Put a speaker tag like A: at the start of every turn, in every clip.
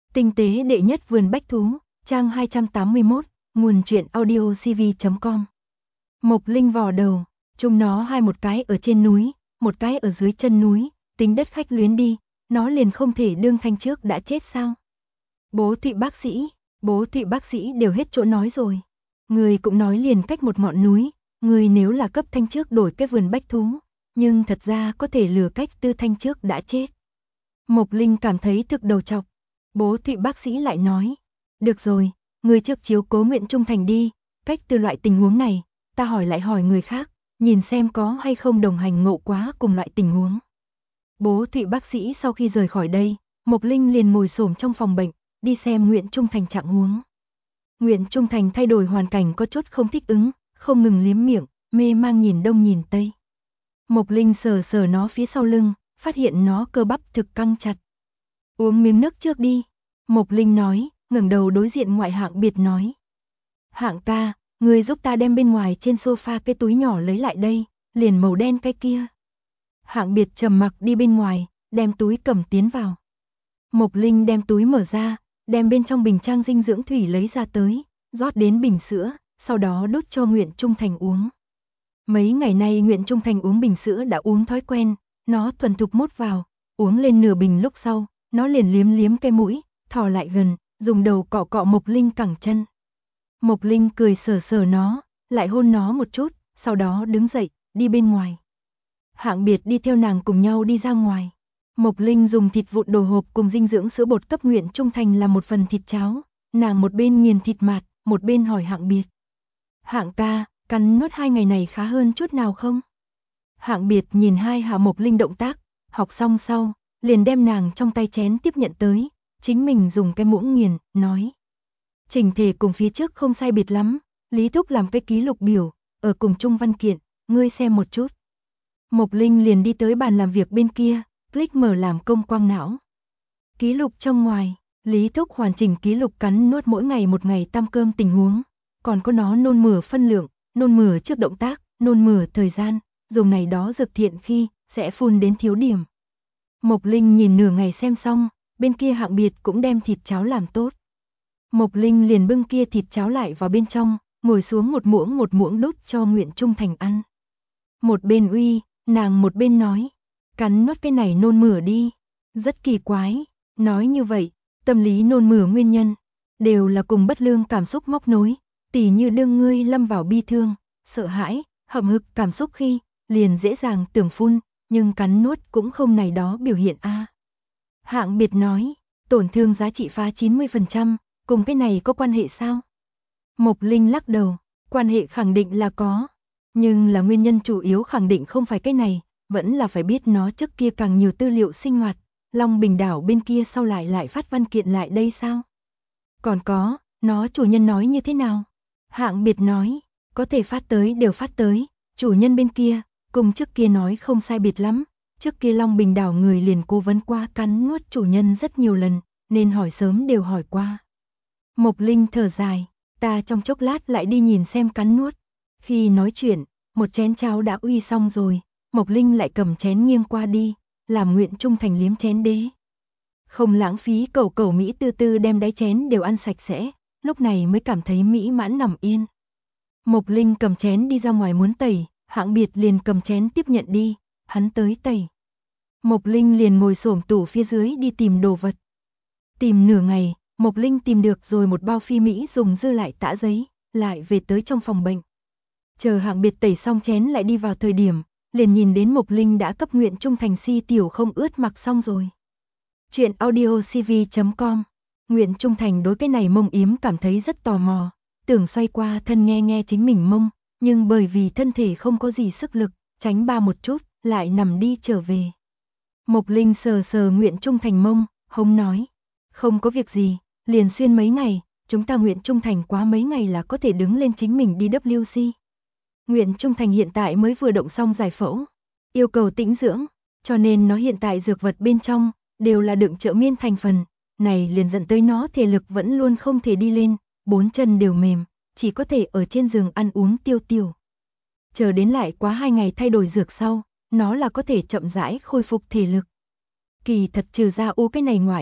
A: Tinh tế đệ nhất vườn bách thú, trang 281, nguồn truyện audiocv.com. Mộc Linh vò đầu, chúng nó hai một cái ở trên núi, một cái ở dưới chân núi, tính đất khách luyến đi, nó liền không thể đương thanh trước đã chết sao? Bố Thụy bác sĩ đều hết chỗ nói rồi. Người cũng nói liền cách một ngọn núi, người nếu là cấp thanh trước đổi cái vườn bách thú, nhưng thật ra có thể lừa cách Tư Thanh trước đã chết. Mộc Linh cảm thấy thực đầu chọc. Bố Thụy bác sĩ lại nói, được rồi, người trước chiếu cố Nguyễn Trung Thành đi, cách từ loại tình huống này, ta hỏi người khác, nhìn xem có hay không đồng hành ngộ quá cùng loại tình huống. Bố Thụy bác sĩ sau khi rời khỏi đây, Mộc Linh liền ngồi xổm trong phòng bệnh, đi xem Nguyễn Trung Thành trạng huống. Nguyễn Trung Thành thay đổi hoàn cảnh có chút không thích ứng, không ngừng liếm miệng, mê mang nhìn đông nhìn tây. Mộc Linh sờ sờ nó phía sau lưng, phát hiện nó cơ bắp thực căng chặt. Uống miếng nước trước đi, Mộc Linh nói, ngẩng đầu đối diện Ngoại Hạng Biệt nói. Hạng ca, người giúp ta đem bên ngoài trên sofa cái túi nhỏ lấy lại đây, liền màu đen cái kia. Hạng Biệt trầm mặc đi bên ngoài, đem túi cầm tiến vào. Mộc Linh đem túi mở ra, đem bên trong bình trang dinh dưỡng thủy lấy ra tới, rót đến bình sữa, sau đó đút cho Nguyễn Trung Thành uống. Mấy ngày nay Nguyễn Trung Thành uống bình sữa đã uống thói quen, nó thuần thục mút vào, uống lên nửa bình lúc sau, nó liền liếm liếm cái mũi, thò lại gần, dùng đầu cọ cọ Mộc Linh cẳng chân. Mộc Linh cười sờ sờ nó, lại hôn nó một chút, sau đó đứng dậy, đi bên ngoài. Hạng Biệt đi theo nàng cùng nhau đi ra ngoài. Mộc Linh dùng thịt vụn đồ hộp cùng dinh dưỡng sữa bột cấp Nguyễn Trung Thành làm một phần thịt cháo, nàng một bên nghiền thịt mạt, một bên hỏi Hạng Biệt. Hạng ca, cắn nuốt 2 ngày này khá hơn chút nào không? Hạng Biệt nhìn hai hạ Mộc Linh động tác, học xong sau, liền đem nàng trong tay chén tiếp nhận tới, chính mình dùng cái muỗng nghiền, nói. Trình thể cùng phía trước không sai biệt lắm, Lý Thúc làm cái ký lục biểu, ở cùng chung văn kiện, ngươi xem một chút. Mộc Linh liền đi tới bàn làm việc bên kia, click mở làm công quang não. Ký lục trong ngoài, Lý Thúc hoàn chỉnh ký lục cắn nuốt mỗi ngày một ngày tăm cơm tình huống, còn có nó nôn mửa phân lượng, nôn mửa trước động tác, nôn mửa thời gian, dùng này đó dược thiện khi, sẽ phun đến thiếu điểm. Mộc Linh nhìn nửa ngày xem xong, bên kia Hạng Biệt cũng đem thịt cháo làm tốt. Mộc Linh liền bưng kia thịt cháo lại vào bên trong, ngồi xuống một muỗng đút cho Nguyễn Trung Thành ăn. Một bên uy, nàng một bên nói, cắn nuốt cái này nôn mửa đi. Rất kỳ quái, nói như vậy, tâm lý nôn mửa nguyên nhân, đều là cùng bất lương cảm xúc móc nối, tỉ như đương ngươi lâm vào bi thương, sợ hãi, hậm hực cảm xúc khi, liền dễ dàng tưởng phun, nhưng cắn nuốt cũng không này đó biểu hiện a. Hạng Biệt nói, tổn thương giá trị phá 90%, cùng cái này có quan hệ sao? Mộc Linh lắc đầu, quan hệ khẳng định là có, nhưng là nguyên nhân chủ yếu khẳng định không phải cái này, vẫn là phải biết nó trước kia càng nhiều tư liệu sinh hoạt, Long Bình đảo bên kia sau lại phát văn kiện lại đây sao? Còn có, nó chủ nhân nói như thế nào? Hạng Biệt nói, có thể phát tới đều phát tới, chủ nhân bên kia, cùng trước kia nói không sai biệt lắm, trước kia Long Bình đảo người liền cố vấn qua cắn nuốt chủ nhân rất nhiều lần, nên hỏi sớm đều hỏi qua. Mộc Linh thở dài, ta trong chốc lát lại đi nhìn xem cắn nuốt. Khi nói chuyện, một chén cháo đã uy xong rồi, Mộc Linh lại cầm chén nghiêng qua đi, làm Nguyễn Trung Thành liếm chén đế. Không lãng phí cẩu Mỹ tư tư đem đáy chén đều ăn sạch sẽ, lúc này mới cảm thấy mỹ mãn nằm yên. Mộc Linh cầm chén đi ra ngoài muốn tẩy, Hạng Biệt liền cầm chén tiếp nhận đi, hắn tới tẩy. Mộc Linh liền ngồi xổm tủ phía dưới đi tìm đồ vật. Tìm nửa ngày, Mộc Linh tìm được rồi một bao phi Mỹ dùng dư lại tã giấy, lại về tới trong phòng bệnh. Chờ Hạng Biệt tẩy xong chén lại đi vào thời điểm, liền nhìn đến Mộc Linh đã cấp Nguyễn Trung Thành si tiểu không ướt mặc xong rồi. Chuyện audiocv.com. Nguyễn Trung Thành đối cái này mông yếm cảm thấy rất tò mò, tưởng xoay qua thân nghe chính mình mông, nhưng bởi vì thân thể không có gì sức lực, tránh ba một chút, lại nằm đi trở về. Mộc Linh sờ sờ Nguyễn Trung Thành mông, hống nói, không có việc gì, liền xuyên mấy ngày, chúng ta Nguyễn Trung Thành quá mấy ngày là có thể đứng lên chính mình đi WC. Nguyễn Trung Thành hiện tại mới vừa động xong giải phẫu, yêu cầu tĩnh dưỡng, cho nên nó hiện tại dược vật bên trong đều là đựng trợ miên thành phần, này liền dẫn tới nó thể lực vẫn luôn không thể đi lên, 4 chân đều mềm, chỉ có thể ở trên giường ăn uống tiêu tiểu. Chờ đến lại quá 2 ngày thay đổi dược sau, nó là có thể chậm rãi khôi phục thể lực. Kỳ thật trừ ra u cái này ngoại,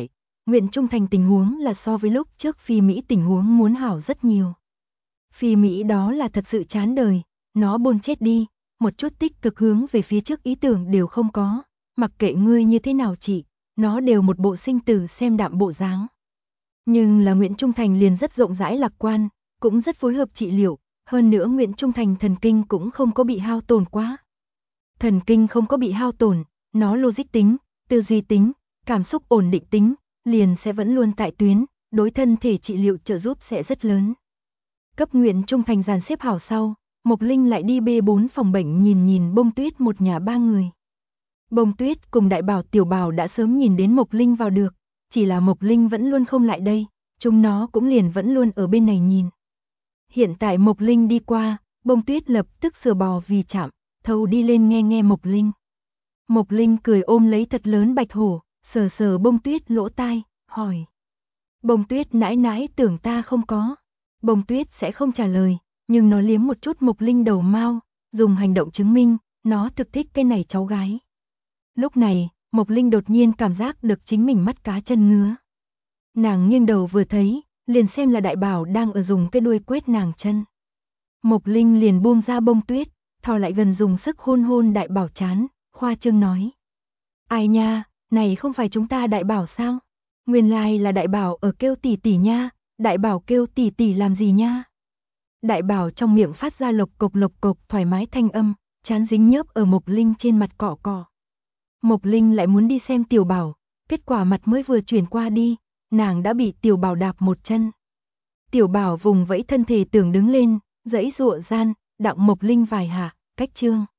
A: Nguyễn Trung Thành tình huống là so với lúc trước Phi Mỹ tình huống muốn hảo rất nhiều. Phi Mỹ đó là thật sự chán đời, nó buồn chết đi, một chút tích cực hướng về phía trước ý tưởng đều không có, mặc kệ ngươi như thế nào chị, nó đều một bộ sinh tử xem đạm bộ dáng. Nhưng là Nguyễn Trung Thành liền rất rộng rãi lạc quan, cũng rất phối hợp trị liệu, hơn nữa Nguyễn Trung Thành thần kinh cũng không có bị hao tổn quá. Thần kinh không có bị hao tổn, nó logic tính, tư duy tính, cảm xúc ổn định tính, liền sẽ vẫn luôn tại tuyến, đối thân thể trị liệu trợ giúp sẽ rất lớn. Cấp Nguyễn Trung Thành dàn xếp hảo sau, Mộc Linh lại đi B4 phòng bệnh nhìn Bông Tuyết một nhà ba người. Bông Tuyết cùng Đại Bảo Tiểu Bảo đã sớm nhìn đến Mộc Linh vào được, chỉ là Mộc Linh vẫn luôn không lại đây, chúng nó cũng liền vẫn luôn ở bên này nhìn. Hiện tại Mộc Linh đi qua, Bông Tuyết lập tức sờ bò vì chạm, thâu đi lên nghe Mộc Linh. Mộc Linh cười ôm lấy thật lớn Bạch Hổ, sờ Bông Tuyết lỗ tai, hỏi. Bông Tuyết nãi nãi tưởng ta không có. Bông Tuyết sẽ không trả lời, nhưng nó liếm một chút Mộc Linh đầu mao, dùng hành động chứng minh, nó thực thích cái này cháu gái. Lúc này, Mộc Linh đột nhiên cảm giác được chính mình mắt cá chân ngứa. Nàng nghiêng đầu vừa thấy, liền xem là Đại Bảo đang ở dùng cái đuôi quét nàng chân. Mộc Linh liền buông ra Bông Tuyết, thò lại gần dùng sức hôn Đại Bảo trán, khoa trương nói. Ai nha, này không phải chúng ta Đại Bảo sao? Nguyên lai là Đại Bảo ở kêu tỷ tỷ nha, Đại Bảo kêu tỷ tỷ làm gì nha? Đại Bảo trong miệng phát ra lộc cộc thoải mái thanh âm, chán dính nhớp ở Mộc Linh trên mặt cọ cọ. Mộc Linh lại muốn đi xem Tiểu Bảo, kết quả mặt mới vừa chuyển qua đi, nàng đã bị Tiểu Bảo đạp một chân. Tiểu Bảo vùng vẫy thân thể tưởng đứng lên, giãy giụa gian, đặng Mộc Linh vài hạ, cách chương.